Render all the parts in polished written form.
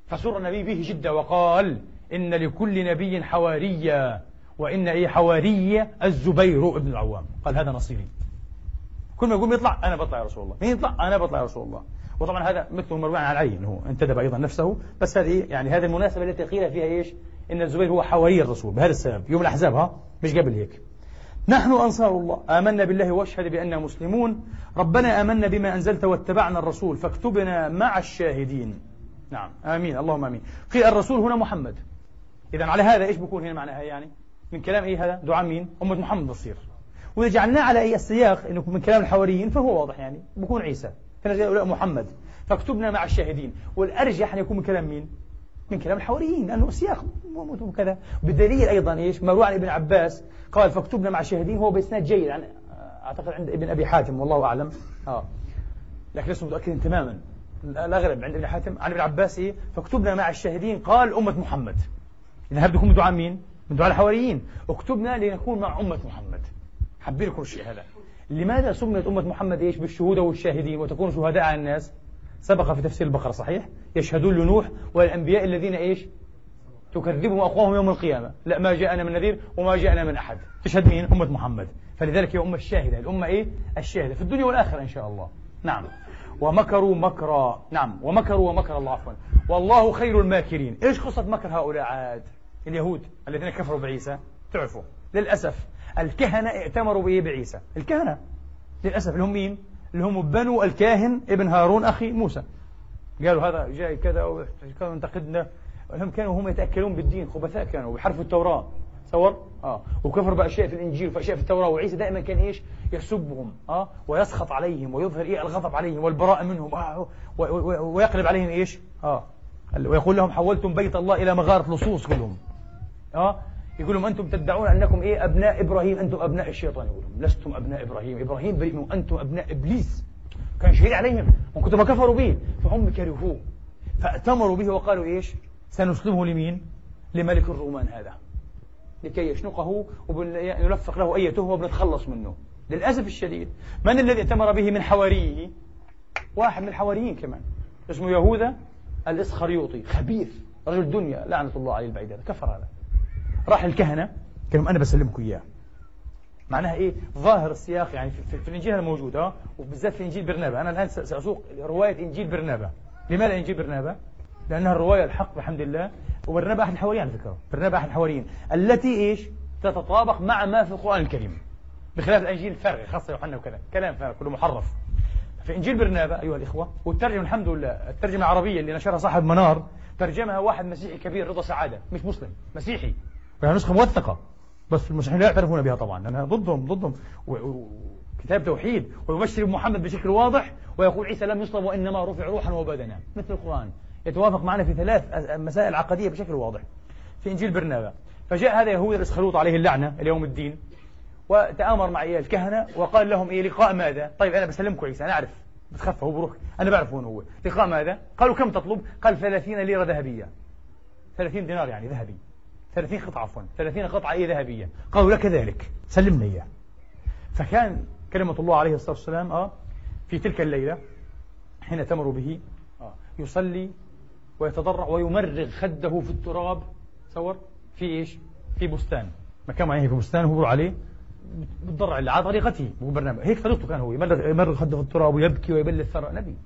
فسر النبي به جدا وقال إن لكل نبي حواريا، وإن حواري الزبير ابن العوام. قال هذا نصيري، كل ما يقوم يطلع أنا بطلع يا رسول الله، مين يطلع أنا بطلع يا رسول الله. وطبعا هذا مثله مروان على العين، هو انتدب أيضا نفسه، بس هذه يعني هذه المناسبة التي قيل فيها إيش؟ إن الزبير هو حواري الرسول بهذا السبب يوم الأحزاب، مش قبل هيك. نحن أنصار الله آمنا بالله واشهد بأننا مسلمون، ربنا آمنا بما أنزلت واتبعنا الرسول فاكتبنا مع الشاهدين. نعم آمين اللهم آمين. قيل الرسول هنا محمد، إذا على هذا إيش بكون هنا معناها يعني من كلام هذا دعاء مين؟ أمة محمد بتصير. وإذا جعلناه على السياق إنه من كلام الحواريين فهو واضح يعني بكون عيسى، فنجد محمد فاكتبنا مع الشاهدين. والأرجح أن يكون من كلام مين؟ من كلام الحواريين، لأنه سياق كذا. بدليل أيضا إيش؟ مروي عن ابن عباس قال فاكتبنا مع الشاهدين، هو بإسناد جيد عن أعتقد عند ابن أبي حاتم والله أعلم، لكن لست متأكد تماما، الأغلب عند ابن حاتم عن ابن عباس فاكتبنا مع الشاهدين قال أمة محمد. إذا هذا بيكون من دعاء مين؟ من دعاء الحواريين، اكتبنا لنكون مع أمة محمد. حبي لكم الشيء هذا. لماذا سميت أمة محمد إيش؟ بالشهود والشاهدين وتكون شهداء على الناس؟ سبق في تفسير البقرة صحيح؟ يشهدون لنوح والأنبياء الذين إيش؟ تكذبهم أقواهم يوم القيامة، لا ما جاءنا من نذير وما جاءنا من أحد. تشهد مين؟ أمة محمد. فلذلك هي أمة الشاهدة، الأمة الشاهدة في الدنيا والآخرة إن شاء الله. نعم. ومكروا مكرا، نعم ومكروا ومكر الله عفوا والله خير الماكرين. إيش قصة مكر هؤلاء عاد؟ اليهود الذين كفروا بعيسى. تعرفوا للأسف الكهنة ائتمروا بعيسى، الكهنة للأسف اللي هم مين؟ اللي هم بنو الكاهن ابن هارون أخي موسى. قالوا هذا جاي كذا وكانوا ينتقدنا، هم يتأكلون بالدين، خبثاء كانوا بحرفوا التوراة تصور وكفروا بأشياء في الإنجيل وأشياء في التوراة. وعيسى دائما كان إيش؟ يسبهم ويسخط عليهم ويظهر الغضب عليهم والبراءة منهم ويقلب عليهم إيش ويقول لهم حولتم بيت الله إلى مغارة لصوص كلهم يقول لهم أنتم تدعون أنكم أبناء إبراهيم، أنتم أبناء الشيطان. يقول لهم لستم أبناء إبراهيم، إبراهيم بريء منكم، أنتم أبناء إبليس. كان شهيد عليهم وكنتم كفروا به، فهم كرهوه فأتمروا به وقالوا إيش؟ سنسلمه لمين؟ لملك الرومان هذا لكي يشنقه ويلفق له أي تهمة وبنتخلص منه. للأسف الشديد من الذي ائتمر به من حواريه؟ واحد من الحواريين كمان اسمه يهوذا الإسخريوطي، خبيث رجل دنيا لعنة الله عليه البعيد، هذا كفر. هذا راح الكهنة قال أنا بسلمكم إياه. معناها ظاهر السياق يعني في الإنجيل الموجود وبالذات في إنجيل برنابا. أنا الآن سأسوق رواية إنجيل برنابا. لماذا إنجيل برنابا؟ لأنها الرواية الحق بحمد الله. وبرنابا أحد الحواريين على فكرة، برنابا أحد الحواريين التي تتطابق مع ما في القرآن الكريم، بخلاف الإنجيل الفارغ خاصة يوحنا وكذا كلام فارغ كله محرف. في إنجيل برنابا أيها الإخوة، والترجمة الحمد لله الترجمة العربية اللي نشرها صاحب منار، ترجمها واحد مسيحي كبير رضا سعادة، مش مسلم مسيحي، وهي نسخة موثقة بس المسيحيين لا يعترفون بها طبعا لأنها ضدهم كتاب توحيد، ويبشر بمحمد بشكل واضح ويقول عيسى لم يصلب وإنما رفع روحا وبدنا مثل القرآن، يتوافق معنا في 3 مسائل عقدية بشكل واضح في إنجيل برنابا. فجاء هذا يهوذا الإسخريوط عليه اللعنة اليوم الدين وتآمر مع الكهنة وقال لهم لقاء ماذا؟ طيب أنا بسلمكم عيسى، أنا أعرف بتخفى هو بروح، أنا بعرف وين هو. لقاء ماذا؟ قالوا كم تطلب؟ قال 30 ليرة ذهبية، 30 دينار يعني ذهبي، 30 قطعة عفوا 30 قطعة ذهبية. قالوا لك ذلك سلمنا إياه. فكان كلمة الله عليه الصلاة والسلام في تلك الليلة حين تمر به يصلي ويتضرع ويمرغ خده في التراب. تصور في إيش؟ في بستان، مكان معين في بستان هو عليه بتضرع على طريقته، هو برنامج هيك طريقته، كان هو يمرغ خده في التراب ويبكي ويبل الثرى. نبي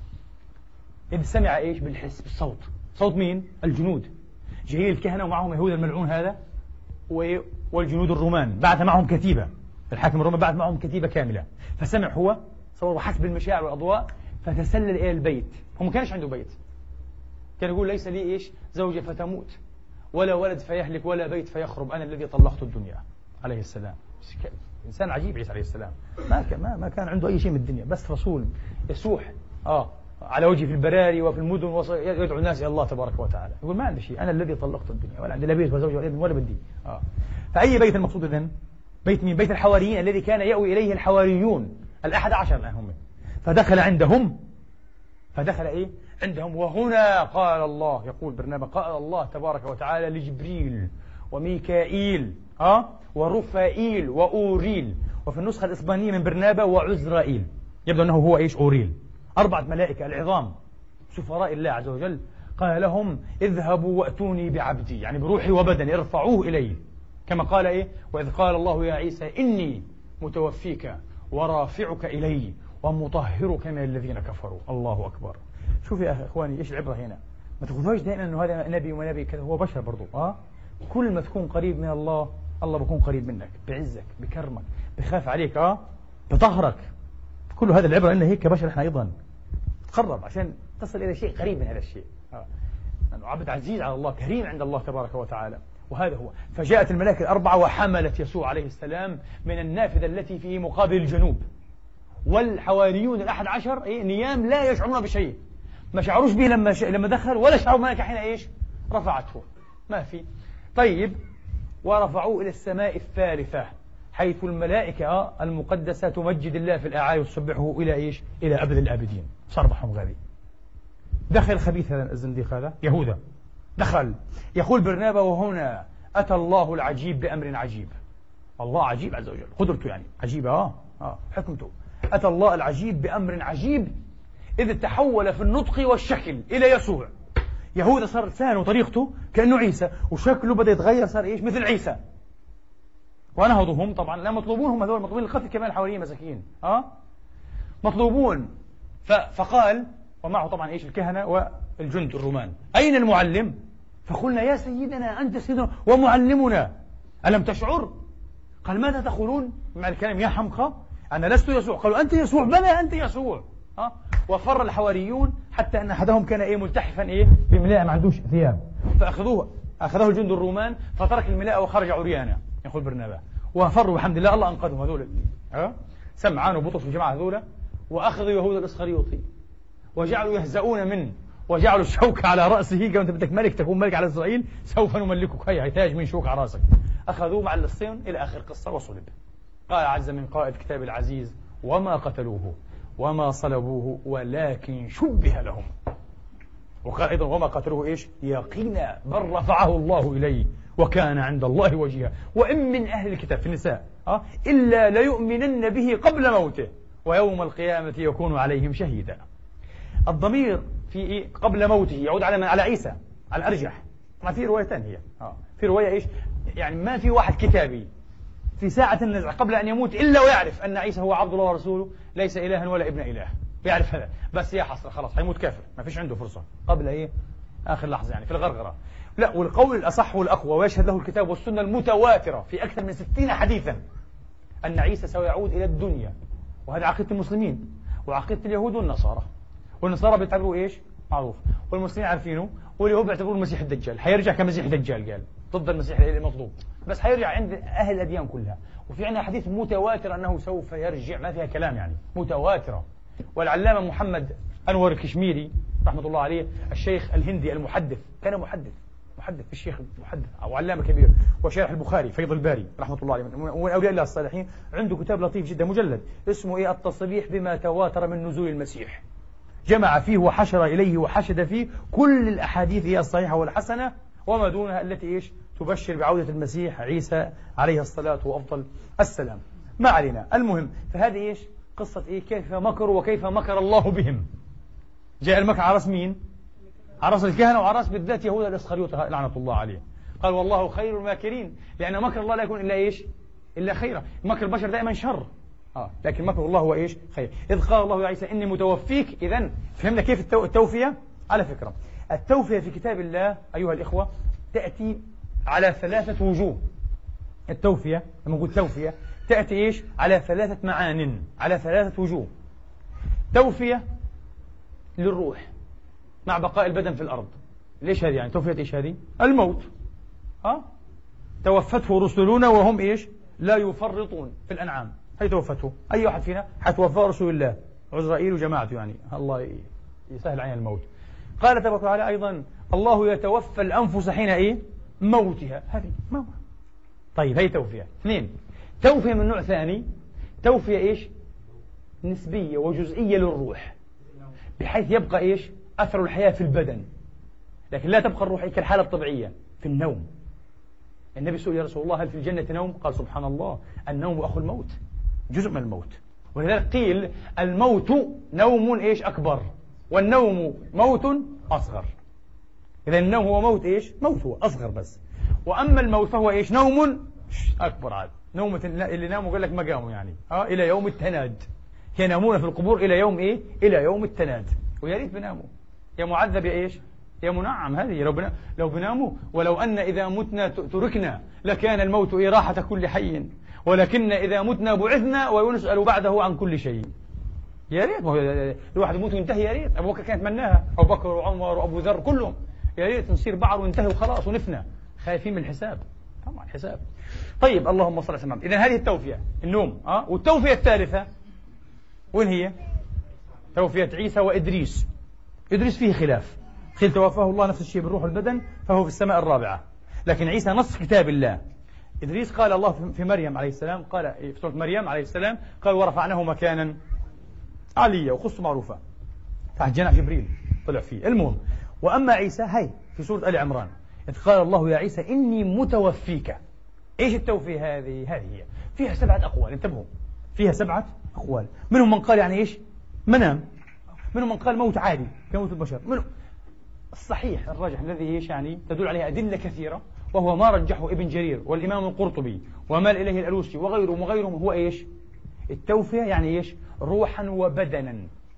إذ سمع إيش؟ بالحس، بالصوت. صوت مين؟ الجنود، جايين الكهنة ومعهم يهوذا الملعون هذا والجنود الرومان، بعث معهم كتيبة، الحاكم الروماني بعث معهم كتيبة كاملة. فسمع هو صور وحسب المشاعر والأضواء فتسلل إلى البيت. هو ما كانش عنده بيت، كان يقول ليس لي إيش؟ زوجة فتموت ولا ولد فيهلك ولا بيت فيخرب، أنا الذي طلقت الدنيا عليه السلام. إنسان عجيب عيسى عليه السلام، ما كان عنده أي شيء من الدنيا، بس رسول يسوح على وجهه في البراري وفي المدن يدعو الناس إلى الله تبارك وتعالى. يقول ما عندي شيء، أنا الذي طلقت الدنيا ولا عندي لا بيت ولا زوجة ولا ابن ولا بدي. فأي بيت المقصود إذن؟ بيت مين؟ بيت الحواريين الذي كان يأوي إليه الحواريون 11 الآن هم. فدخل عندهم عندهم وهنا قال الله، يقول برنامج قال الله تبارك وتعالى لجبريل وميكائيل ورفائيل وأوريل، وفي النسخة الإسبانية من برنابا وعزرائيل، يبدو أنه هو إيش؟ أوريل، 4 ملائكة العظام سفراء الله عز وجل. قال لهم اذهبوا وأتوني بعبدي، يعني بروحي وبدني، ارفعوه إلي، كما قال إيه؟ وإذ قال الله يا عيسى إني متوفيك ورافعك إلي ومطهرك من الذين كفروا. الله أكبر. شوف يا إخواني إيش العبرة هنا. ما تقولوش دائما أنه هذا نبي ونبي كذا، هو بشر برضو. كل ما تكون قريب من الله، الله بيكون قريب منك، بعزك، بكرمك، بخاف عليك، بطهرك. كل هذا العبرة إنه هيك بشر إحنا أيضا تقرب عشان تصل إلى شيء قريب من هذا الشيء. لأنه عبد عزيز على الله، كريم عند الله تبارك وتعالى. وهذا هو. فجاءت الملائكة الأربعة وحملت يسوع عليه السلام من النافذة التي في مقابل الجنوب، والحواريون 11 نيام لا يشعرون بشيء، ما شعروش به لما دخل، ولا شعروا الملائكة حين إيش رفعته، ما في. طيب، ورفعوه إلى السماء الثالثة حيث الملائكة المقدسة تمجد الله في الأعالي وتسبحه إلى إيش؟ إلى أبد الآبدين. صربحهم غادي. دخل خبيث هذا الزنديق، هذا يهوذا، دخل. يقول برنابا وهنا أتى الله العجيب بأمر عجيب. الله عجيب عز وجل، قدرته يعني عجيبة، حكمته. أتى الله العجيب بأمر عجيب إذ تحول في النطق والشكل إلى يسوع. يهوذا صار لسانه وطريقته كأنه عيسى، وشكله بدأ يتغير، صار إيش؟ مثل عيسى. ونهضهم طبعا لا مطلوبون، هم هذول مطلوبين القتل كمان، الحواريين مساكين مطلوبون. فقال، ومعه طبعا إيش؟ الكهنة والجند الرومان، أين المعلم؟ فقلنا يا سيدنا أنت سيدنا ومعلمنا، ألم تشعر؟ قال ماذا تقولون؟ مع الكلام يا حمقى، أنا لست يسوع. قالوا أنت يسوع. بلى أنت يسوع. وفر الحواريون حتى أن أحدهم كان ملتحفا بملاءة، ما عندوش ثياب، أخذه الجند الرومان فترك الملاءة وخرج عريانا، يقول برنابا، وفروا الحمد لله، الله أنقذهم هذول. سمعان وبطرس وجماعة هذول، وأخذوا يهوذا الإسخريوطي وجعلوا يهزؤون منه، وجعلوا الشوك على رأسه، قالوا أنت بدك ملك تكون ملك على إسرائيل، سوف نملكك، هي تاج من شوك على رأسك. أخذوه مع اللصين إلى آخر قصة وصلب. قال عز من قائد كتاب العزيز وما قتلوه وما صلبوه ولكن شبه لهم. وقال أيضا وما قتلوه إيش؟ يقينا، بل رفعه الله إليه وكان عند الله وجيها. وإن من أهل الكتاب في النساء إلا ليؤمنن به قبل موته ويوم القيامة يكون عليهم شهيدا. الضمير في قبل موته يعود على من؟ على عيسى، على الأرجح. ما في روايتان هي. في رواية إيش؟ يعني ما في واحد كتابي في ساعة النزع قبل أن يموت إلا ويعرف أن عيسى هو عبد الله ورسوله، ليس إلها ولا ابن إله، يعرف هذا، بس يا حسرة خلاص هيموت كافر، ما فيش عنده فرصة قبل آخر لحظة، يعني في الغرغرة. لا، والقول الأصح والأقوى ويشهد له الكتاب والسنة المتواترة في أكثر من 60 حديثا أن عيسى سيعود إلى الدنيا. وهذا عقيدة المسلمين وعقيدة اليهود والنصارى. والنصارى بيعتبروه إيش؟ معروف. والمسلمين عارفينه. واليهود بيعتبروه المسيح الدجال، حيرجع كمسيح دجال، قال ضد المسيح المطلوب، بس حيرجع عند أهل الأديان كلها. وفي عندنا حديث متواتر أنه سوف يرجع، ما فيها كلام، يعني متواترة. والعلامة محمد أنور الكشميري رحمة الله عليه، الشيخ الهندي المحدث، كان محدث الشيخ محدث أو علامة كبير، وشارح البخاري فيض الباري رحمة الله عليه، ومن أولياء الله الصالحين، عنده كتاب لطيف جدا مجلد اسمه التصبيح بما تواتر من نزول المسيح. جمع فيه وحشر إليه وحشد فيه كل الأحاديث الصحيحة والحسنة وما دونها التي تبشر بعودة المسيح عيسى عليه الصلاة وأفضل السلام. ما علينا. المهم، فهذه قصة كيف مكروا وكيف مكر الله بهم. جاء المكر على راس مين؟ على راس الكهنة، وعلى راس بالذات يهوذا الإسخريوطي لعنة الله عليه. قال والله خير الماكرين، لأن مكر الله لا يكون إلا إلا خيرا. مكر البشر دائما شر، لكن مكر الله هو خير. إذ قال الله يا عيسى إني متوفيك. إذن فهمنا كيف التوفية؟ على فكرة، التوفية في كتاب الله أيها الإخوة تأتي على 3 وجوه. التوفية لما نقول توفية تأتي على 3 معان، على 3 وجوه. توفية للروح مع بقاء البدن في الأرض. ليش هذه؟ يعني توفية إيش هذه؟ الموت. توفته رسلنا وهم لا يفرطون في الأنعام. هي توفته أي واحد فينا حتوفى رسول الله، عزرائيل وجماعته، يعني الله يسهل عين الموت. قال تبارك وتعالى أيضا الله يتوفى الأنفس حين موتها. هذه موت. طيب هي توفية. 2 توفية من نوع ثاني، توفية نسبية وجزئية للروح، بحيث يبقى أثر الحياة في البدن، لكن لا تبقى الروح كالحالة الطبيعية في النوم. النبي سئل يا رسول الله هل في الجنة نوم؟ قال سبحان الله النوم أخو الموت، جزء من الموت. ولذلك قيل الموت نوم أكبر، والنوم موت أصغر. إذا النوم هو موت إيش؟ موت هو أصغر بس. وأما الموت فهو إيش؟ نوم أكبر عاد، نومة اللي ناموا قال لك ما قاموا يعني إلى يوم التناد، ينامون في القبور إلى يوم إيه؟ إلى يوم التناد. ويا ريت بناموا، يا معذب يا إيش؟ يا منعم. هذه لو بناموا. ولو أن إذا متنا تركنا لكان الموت إراحة كل حي، ولكن إذا متنا بعثنا ونسأل بعده عن كل شيء. يا ريت الواحد يموت وينتهي، يا ريت. أبو بكر كان يتمناها، أبو بكر وعمر وأبو ذر كلهم، يا ريت نصير بعض وننتهي وخلاص ونفنى، خايفين من الحساب. طبعا حساب. طيب اللهم صل على سيدنا محمد. إذن هذه التوفية النوم. والتوفية الثالثة وين هي؟ توفية عيسى وإدريس. إدريس فيه خلاف، قيل توفاه الله نفس الشيء بالروح والبدن فهو في السماء الرابعة، لكن عيسى نص كتاب الله. إدريس قال الله في مريم عليه السلام، قال في سورة مريم عليه السلام قال ورفعناه مكانا عليا، وخصه معروفة تحت جناح جبريل طلع فيه. المهم، وأما عيسى هي في سورة آل عمران إذ قال الله يا عيسى إني متوفيك. إيش التوفية هذه؟ هذه هي فيها 7 أقوال، انتبهوا، فيها 7 أقوال. منهم من قال يعني إيش؟ منام، منهم من قال موت عادي كموت البشر، منهم الصحيح الراجح الذي إيش يعني تدل عليه أدلة كثيرة، وهو ما رجحه ابن جرير والإمام القرطبي ومال إليه الألوسي وغيرهم هو إيش؟ التوفية يعني إيش؟ روحا وبدنا،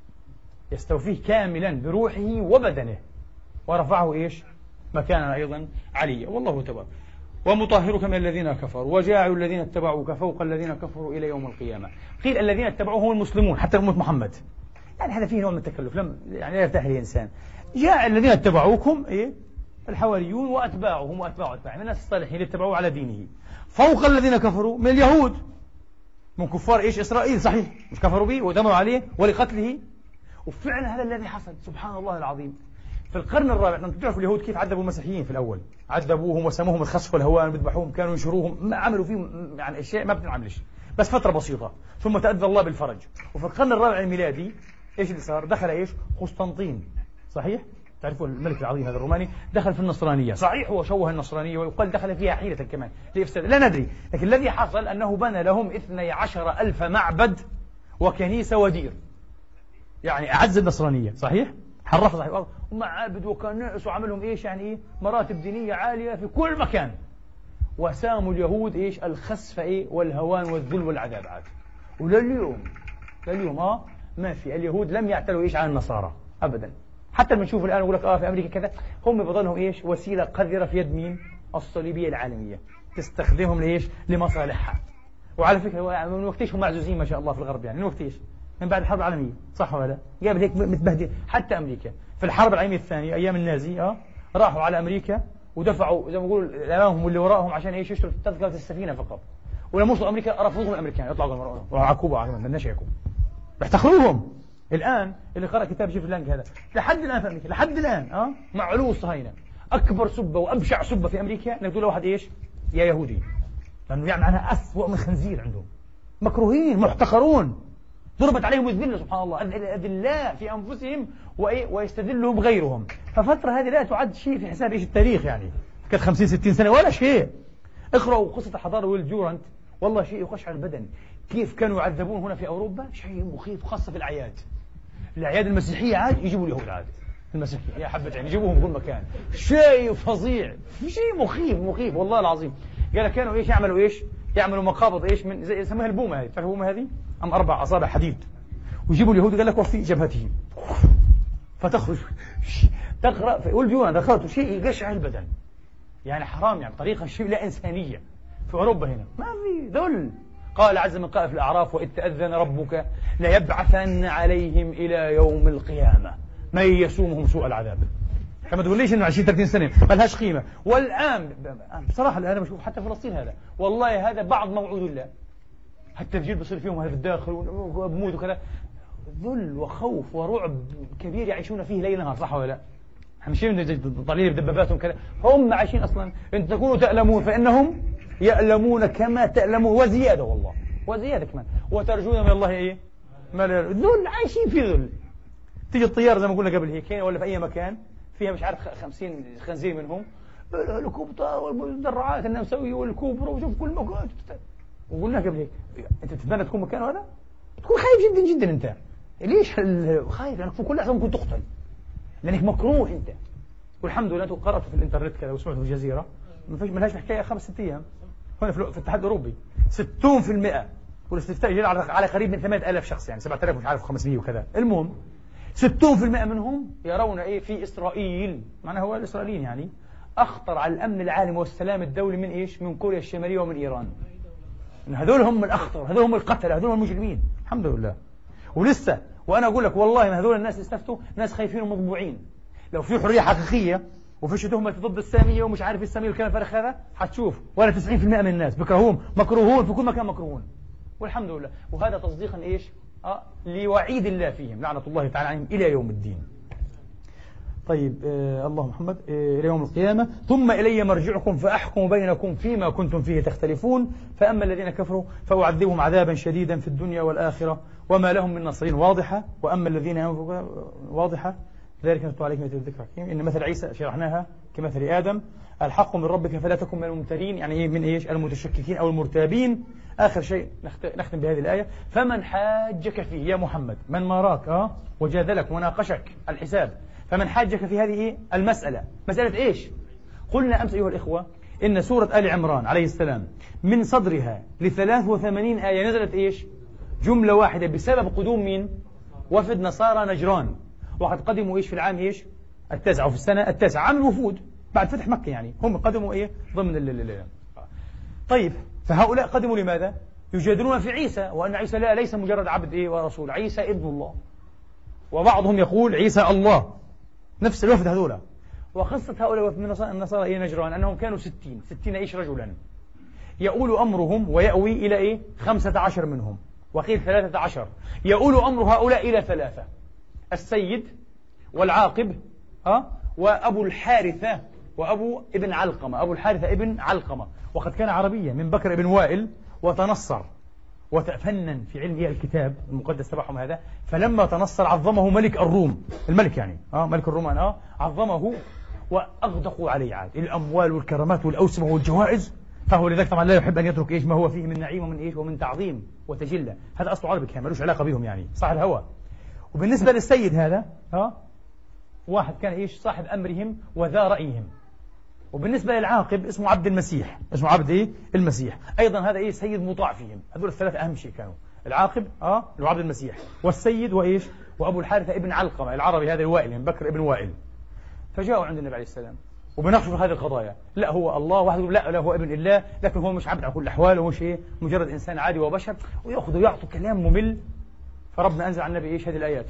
يستوفيه كاملا بروحه وبدنه، ورفعه إيش؟ مكانا أيضا عليا. والله تبارك ومطهرك من الذين كفروا وجاعل الذين اتبعوك فوق الذين كفروا إلى يوم القيامة. قيل الذين اتبعوه هم المسلمون حتى أمة محمد، يعني هذا فيه نوع من التكلف، يعني لا يرتاح الإنسان. جاء الذين اتبعوكم إيه؟ الحواريون وأتباعهم وأتباع أتباعهم من الناس الصالحين اللي اتبعوه على دينه. فوق الذين كفروا من اليهود، من كفار إيش؟ إسرائيل، صحيح مش كفروا به ودمروا عليه ولقتله. وفعلا هذا الذي حصل، سبحان الله العظيم. في القرن الرابع، أنتم تعرفوا اليهود كيف عذبوا المسيحيين في الأول، عذبوهم وسموهم الخسف والهوان، بيذبحوهم، كانوا ينشروهم، ما عملوا فيهم يعني أشياء ما بتنعملش، بس فترة بسيطة ثم تأذى الله بالفرج. وفي القرن الرابع الميلادي إيش اللي صار؟ دخل إيش؟ قسطنطين، صحيح؟ تعرفوا الملك العظيم هذا الروماني دخل في النصرانية، صحيح هو شوه النصرانية ويقال دخل فيها حيلة كمان لإفساد، لا ندري، لكن الذي حصل أنه بنى لهم 12,000 معبد وكنيسة ودير، يعني أعز النصرانية، صحيح؟ حرفها صحيح الأرض، ومعابد وكنائس وعملهم إيش يعني إيه؟ مراتب دينية عالية في كل مكان. وساموا اليهود إيش؟ الخسف إيه؟ والهوان والذل والعذاب عاد. ولليوم ما في، اليهود لم يعتلوا إيش عن النصارى أبدا. حتى لما نشوف الآن يقول لك في أمريكا كذا، هم بظلهم إيش؟ وسيلة قذرة في يد مين؟ الصليبية العالمية، تستخدمهم لإيش؟ لمصالحها. وعلى فكرة من وقتيش هم معزوزين ما شاء الله في الغرب، يعني من وقتيش؟ من بعد الحرب العالمية، صح ولا لا؟ قبل هيك متبهدل. حتى أمريكا في الحرب العالمية الثانية أيام النازي راحوا على أمريكا ودفعوا زي ما يقولوا الأمامهم واللي وراءهم عشان إيش؟ يشتروا تذكرة السفينة فقط. ولما وصلوا أمريكا رفضوهم الأمريكان، يطلعوا عقوبة عليهم، بدناش يعقوب، بيحتقروهم. الآن اللي قرأ كتاب جيف لانج هذا لحد الآن في أمريكا، لحد الآن مع علو الصهاينة، أكبر سبة وأبشع سبة في أمريكا إنك تقول لواحد إيش؟ يا يهودي، لأنه يعني معناها أسوأ من خنزير عندهم، مكروهين محتقرون، ضربت عليهم الذلة سبحان الله، أذلاء في أنفسهم ويستذلهم غيرهم. ففترة هذه لا تعد شيء في حساب إيش التاريخ، يعني كانت 50-60 سنة ولا شيء. اقرأوا قصة الحضارة والجورنت، والله شيء يخشع البدن. كيف كانوا يعذبون هنا في أوروبا، شيء مخيف، خاصة في الأعياد المسيحية عاد يجيبوا اليهود عاد المسيحية يا حبة يعني يجيبوهم في كل مكان، شيء فظيع، شيء مخيف والله العظيم. قال كانوا إيش يعملوا؟ إيش يعملوا؟ مقابض إيش من زي يسموها البومة هذه، تعرفوا البومة هذه؟ 4 أصابع حديد، ويجيبوا اليهود قال لك وفي جبهته، فتخرج تقرأ والجوع دخلت شيء يقشع البدن، يعني حرام، يعني طريقة شيء لا إنسانية. في أوروبا هنا ما في ذل. قال عز من قائل في الأعراف وإذ تأذن ربك ليبعثن عليهم إلى يوم القيامة من يسومهم سوء العذاب. فما تقوليش إنه 20-30 سنة ما لهاش قيمة. والآن بصراحة أنا بشوف حتى فلسطين هذا، والله هذا بعض موعود الله، التفجير بصير فيهم هذا في الداخل وبموت وكذا، ذل وخوف ورعب كبير يعيشون فيه ليل نهار، صح ولا لا؟ ماشيين طالعين بدباباتهم كذا، هم عايشين أصلا. إن تكونوا تألمون فإنهم يألمون كما تألمون وزيادة، والله وزيادة كمان، وترجون من الله إيه؟ ما لا ذل، عايشين في ذل. تيجي الطيارة زي ما قلنا قبل هيك ولا في أي مكان فيها مش عارف 50 خنزير منهم، الهليكوبتر والمدرعات النمساوية والكوبرا وشوف كل مكان. وقلنا قبل هيك أنت تتمنى تكون مكان هذا؟ تكون خايف جدا جدا أنت. ليش خايف؟ لأنك في كل لحظة ممكن تقتل، لأنك مكروه أنت. والحمد لله أنتم قرأتوا في الإنترنت كذا وسمعتوا في الجزيرة، ما فيش ملهاش حكاية 5-6 أيام هنا في الاتحاد الأوروبي 60%، والاستفتاء جاء على قريب من 8,000 شخص، يعني 7,000 مش عارف 500 وكذا. المهم 60% منهم يرون إيه في إسرائيل، معناه هو الإسرائيليين يعني أخطر على الأمن العالمي والسلام الدولي من إيش؟ من كوريا الشمالية ومن إيران. هذول هم الأخطر، هذول هم القتلة، هذول هم المجرمين. الحمد لله. ولسه وأنا أقول لك والله ما هذول الناس اللي استفتوا ناس خايفين ومطبوعين. لو في حرية حقيقية وفيش تهمة ضد السامية ومش عارف السامية والكلام الفارغ هذا، حتشوف ولا 90% من الناس بكرهون، مكروهون في كل مكان مكروهون. والحمد لله. وهذا تصديقا إيش؟ لوعيد الله فيهم لعنة الله تعالى عليهم إلى يوم الدين. طيب الله محمد إلى يوم القيامة ثم إلي مرجعكم فأحكم بينكم فيما كنتم فيه تختلفون فأما الذين كفروا فأعذبهم عذابا شديدا في الدنيا والآخرة وما لهم من نصرين. واضحة. وأما الذين واضحة ذلك نتلو عليك من الذكر الحكيم إن مثل عيسى شرحناها كمثل آدم الحق من ربك فلا تكن من الممترين، يعني إيه؟ من إيش؟ المتشككين أو المرتابين. آخر شيء نختم بهذه الآية فمن حاجك فيه يا محمد، من ماراك وجادلك وناقشك الحساب، فمن حاجك في هذه المسألة، مسألة إيش؟ قلنا أمس أيها الإخوة إن سورة آل عمران عليه السلام من صدرها ل83 آية نزلت إيش؟ جملة واحدة بسبب قدوم مين؟ وفد نصارى نجران، وقد قدموا إيش في العام إيش؟ 9 وفي السنة 9 عام الوفود بعد فتح مكة، يعني هم قدموا إيه؟ ضمن طيب فهؤلاء قدموا لماذا؟ يجادلون في عيسى وأن عيسى ليس مجرد عبد إيه ورسول، عيسى ابن الله، وبعضهم يقول عيسى الله، نفس الوفد هذولا. وقصة هؤلاء من النصارى إيه نجران أنهم كانوا 60 إيش رجلا، يؤول أمرهم ويأوي إلى إيه 15 منهم، وقيل 13، يؤول أمر هؤلاء إلى 3: السيد والعاقب وأبو الحارثة وأبو ابن علقمة. أبو الحارثة ابن علقمة وقد كان عربيا من بكر ابن وائل وتنصر وتفنن في علم الكتاب المقدس تبعهم هذا، فلما تنصر عظمه ملك الروم، الملك يعني ملك الرومان عظمه وأغدقوا عليه عاد الأموال والكرامات والأوسمة والجوائز، فهو لذلك طبعا لا يحب أن يترك إيش ما هو فيه من نعيم ومن إيش ومن تعظيم وتجلة. هذا أصله عربي كان ملوش علاقة بهم يعني صاحب الهوى. وبالنسبة للسيد هذا واحد كان إيش صاحب أمرهم وذا رأيهم. وبالنسبة للعاقب اسمه عبد المسيح، اسمه عبد إيه؟ المسيح أيضا، هذا إيه سيد مطاع فيهم. هذول الثلاثة أهم شيء كانوا العاقب وعبد المسيح والسيد وإيش وأبو الحارثة ابن علقمة العربي هذا الوائل من بكر ابن وائل. فجاءوا عند النبي عليه السلام وبناقشوا هذه القضايا، لا هو الله واحد، لا هو ابن الله، لكن هو مش عبد على كل الأحوال، ومش إيه مجرد إنسان عادي وبشر، ويأخذوا ويعطوا كلام ممل. فربنا أنزل على النبي إيش هذه الآيات،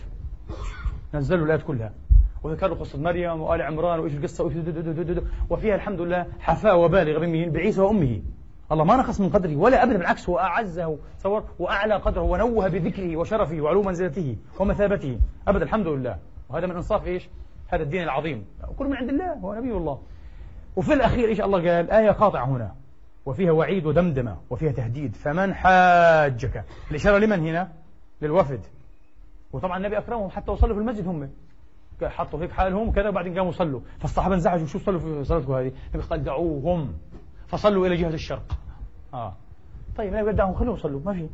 نزلوا الآيات كلها وذكروا قصة مريم وآل عمران وإيش القصة وفيها الحمد لله حفاوة بالغة بمين؟ بعيسى وأمه. الله ما نقص من قدره ولا أبدا، بالعكس هو أعزه صور وأعلى قدره ونوه بذكره وشرفه وعلو منزلته ومثابته أبدا الحمد لله. وهذا من إنصاف إيش هذا الدين العظيم، كل من عند الله، هو نبي الله. وفي الأخير إيش الله قال؟ آية قاطعة هنا وفيها وعيد ودمدمة وفيها تهديد. فمن حاجك، الإشارة لمن هنا؟ للوفد. وطبعا النبي أكرمهم حتى وصلوا في المسجد، هم حطوا هيك حالهم كذا وبعدين قاموا صلوا، فالصحابة انزعجوا شو صلوا في صلاتكم هذه؟ النبي قال دعوهم فصلوا إلى جهة الشرق. طيب النبي قال دعوهم خلوهم صلوا ما في.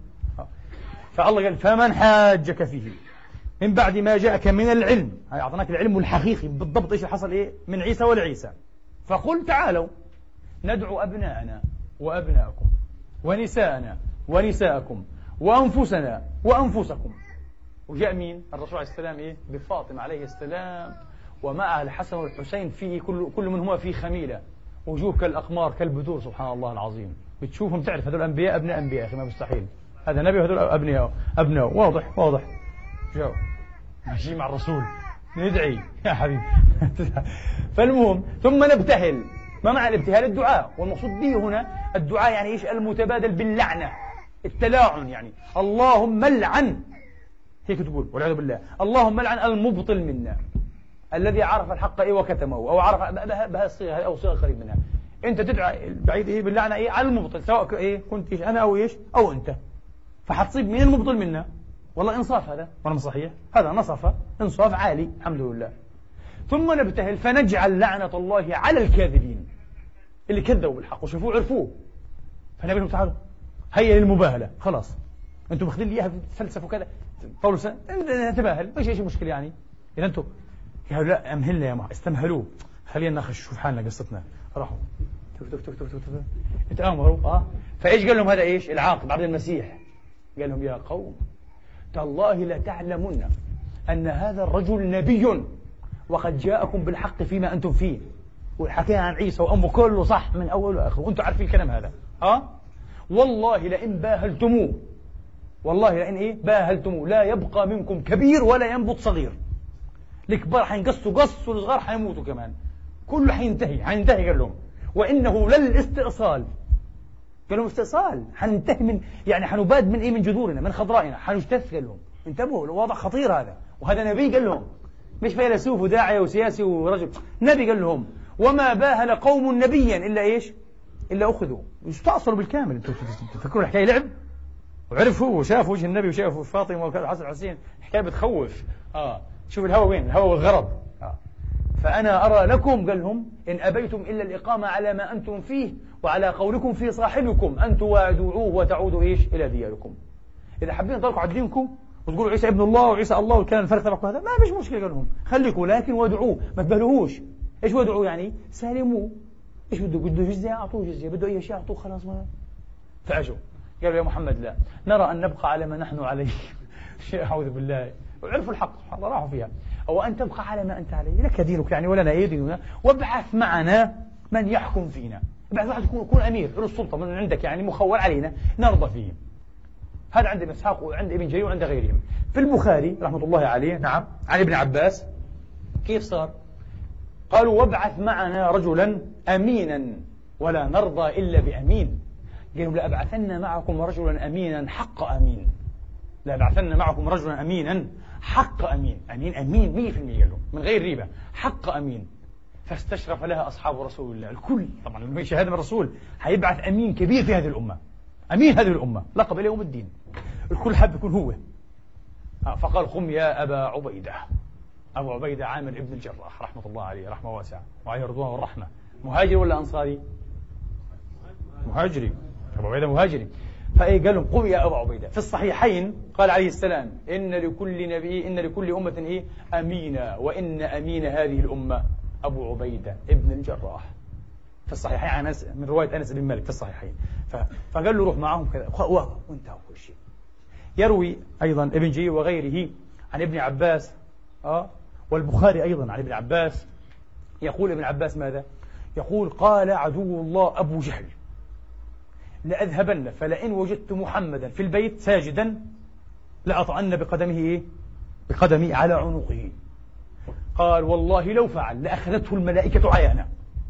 فالله قال فمن حاجك فيه من بعد ما جاءك من العلم، أعطناك العلم الحقيقي بالضبط إيش حصل إيه من عيسى ولعيسى، فقل تعالوا ندعو أبناءنا وأبناءكم ونساءنا ونساءكم وأنفسنا وأنفسكم. وجاء مين؟ الرسول عليه السلام إيه؟ بفاطمة عليه السلام ومعها الحسن والحسين، فيه كل منهما فيه خميلة، وجوه كالأقمار كالبدور، سبحان الله العظيم. بتشوفهم تعرف هذول أنبياء أبناء أنبياء، أخي ما مستحيل، هذا نبي وهذول أبناء واضح. جاءوا ماشي مع الرسول ندعي يا حبيبي. فالمهم ثم نبتهل. ما معنى الابتهال؟ الدعاء، والمقصود به هنا الدعاء يعني إيش؟ المتبادل باللعنة، التلاعن، يعني اللهم لعن، هيك تقول والعياذ بالله، اللهم لعن المبطل منا الذي عرف الحق إيه وكتمه، أو عرف بهالصيغة أو صيغة قريب منها. أنت تدعى بعيد إيه باللعنة إيه على المبطل، سواء إيه كنت إيش أنا أو إيش أو أنت، فحتصيب مين المبطل منا. والله إنصاف هذا ولا صحيح؟ هذا نصف إنصاف عالي الحمد لله. ثم نبتهل فنجعل لعنة الله على الكاذبين اللي كذبوا بالحق وشوفوه عرفوه. فنبي لهم تعالوا هيا للمباهلة، خلاص أنتم ماخذين لي إياها فلسفة وكذا، قولوا نتباهل، ما شيء مشكلة يعني. إذا أنتم لا أمهلنا يا استمهلوه، خلينا نشوف حالنا قصتنا. راحوا اتآمروا. فإيش قال لهم هذا إيش العاقب عبد المسيح؟ قال لهم يا قوم تالله لتعلمن أن هذا الرجل نبي وقد جاءكم بالحق فيما أنتم فيه. والحكي عن عيسى وأمه كله صح من أول وآخر، وأنتم عارفين الكلام هذا. والله لئن باهلتموه، والله لئن باهلتموه لا يبقى منكم كبير ولا ينبت صغير. الكبار حينقصوا قص والصغار حيموتوا كمان، كله حينتهي قال لهم. وإنه للاستئصال. قال لهم استئصال، حننتهي من يعني حنباد من من جذورنا من خضرائنا، حنجتث. قال لهم انتبهوا، الوضع خطير هذا. وهذا نبي قال لهم، مش فيلسوف وداعية وسياسي ورجل، نبي قال لهم. وما باهل قوم نبيا إلا إيش؟ إلا أخذوا، يستأصلوا بالكامل. انتوا تفكروا الحكاية لعب؟ وعرفوا وشافوا وجه النبي وشافوا فاطمة وحسن الحسين، حكاية بتخوف. شوف الهوى وين؟ الهوى والغرض. فأنا أرى لكم قال لهم إن أبيتم إلا الإقامة على ما أنتم فيه وعلى قولكم في صاحبكم أن توادعوه وتعودوا إيش إلى دياركم. إذا حابين تطلقوا على دينكم وتقولوا عيسى ابن الله وعيسى الله والكلام الفرق تبعكم هذا، ما فيش مشكلة. قال لهم خليكم لكن وادعوه، ما تبهلوهوش. إيش وادعوه يعني؟ سالموه. إيش بده جزية أعطوه جزية، بده أي شيء أعطوه خلاص. ما فأجوا قالوا يا محمد لا نرى أن نبقى على ما نحن عليه. أعوذ بالله. وعرفوا الحق سبحان الله راحوا فيها. أو أن تبقى على ما أنت عليه، لك دينك يعني ولنا ديننا، وابعث معنا من يحكم فينا. ابعث واحد يكون أمير له السلطة من عندك يعني مخول علينا نرضى فيه. هذا عند ابن إسحاق وعند ابن جرير وعند غيرهم. في البخاري رحمة الله عليه نعم عن ابن عباس كيف صار؟ قالوا وابعث معنا رجلا أمينا ولا نرضى إلا بأمين. قالوا لأبعثن معكم رجلا أمينا حق أمين، لأبعثن معكم رجلا أمينا حق أمين. أمين 100% قالوا من غير ريبة، حق أمين. فاستشرف لها أصحاب رسول الله الكل. طبعا لما شهادة من الرسول حيبعث أمين كبير في هذه الأمة، أمين هذه الأمة لقب إلى يوم الدين، الكل حب يكون هو. فقال قم يا أبا عبيدة. أبو عبيدة عامر ابن الجراح رحمة الله عليه رحمة واسعة وعليه رضوان والرحمة. مهاجر ولا أنصاري؟ مهاجري. أبو عبيدة مهاجري. فإيه قال لهم قم يا أبا عبيدة. في الصحيحين قال عليه السلام إن لكل أمة أمينا وإن أمين هذه الأمة أبو عبيدة ابن الجراح. في الصحيحين عن من رواية أنس بن مالك في الصحيحين. فقال له روح معهم كذا وانتهوا كل شيء. يروي أيضا ابن جرير وغيره عن ابن عباس والبخاري أيضا عن ابن عباس. يقول ابن عباس ماذا؟ يقول قال عدو الله أبو جهل لأذهبن فلئن وجدت محمدا في البيت ساجدا لأطعن بقدمي على عنقه. قال والله لو فعل لأخذته الملائكة عيانا.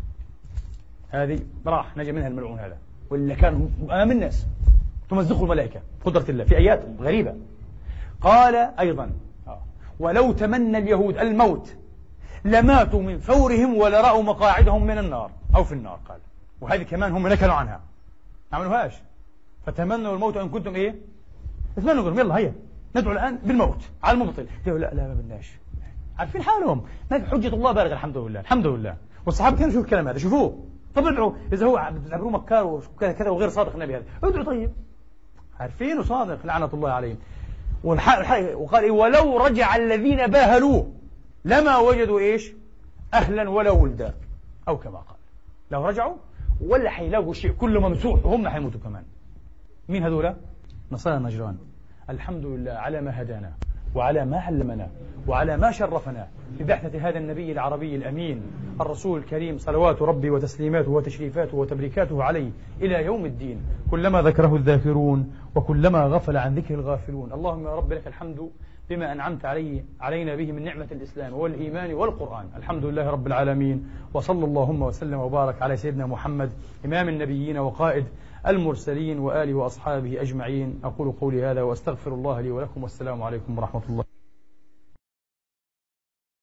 هذه راح نجا منها الملعون هذا، ولا كان آمن الناس تمزقه الملائكة قدرة الله في آيات غريبة. قال أيضا ولو تمنى اليهود الموت لماتوا من فورهم ولرأوا مقاعدهم من النار أو في النار. قال وهذه كمان هم نكلوا عنها ما عملوهاش. فتمنوا الموت إن كنتم اتمنوا قلهم يلا هيا ندعو الآن بالموت على المبطل. قالوا لا ما بدناش، عارفين حالهم ما في حجة الله بالغة. الحمد لله. والصحابة كانوا يشوفوا الكلام هذا، شوفوه. طب ادعوا إذا هو بتعبروه مكار وكذا وغير صادق النبي هذا، ادعوا طيب. عارفين وصادق لعنة الله عليهم. وقال ولو رجع الذين باهلوه لما وجدوا أهلا ولا ولدا، أو كما قال لو رجعوا ولا حيلاقوا شيء كله ممسوح وهم حيموتوا كمان. مين هذولا؟ نصارى النجران. الحمد لله على ما هدانا وعلى ما علمنا وعلى ما شرفنا ببعثة هذا النبي العربي الأمين الرسول الكريم صلوات ربي وتسليماته وتشريفاته وتبريكاته عليه إلى يوم الدين، كلما ذكره الذاكرون وكلما غفل عن ذكر الغافلون. اللهم يا رب لك الحمد بما أنعمت علينا به من نعمة الإسلام والإيمان والقرآن. الحمد لله رب العالمين، وصلى اللهم وسلم وبارك على سيدنا محمد إمام النبيين وقائد المرسلين وآله وأصحابه أجمعين. أقول قولي هذا وأستغفر الله لي ولكم، والسلام عليكم ورحمة الله.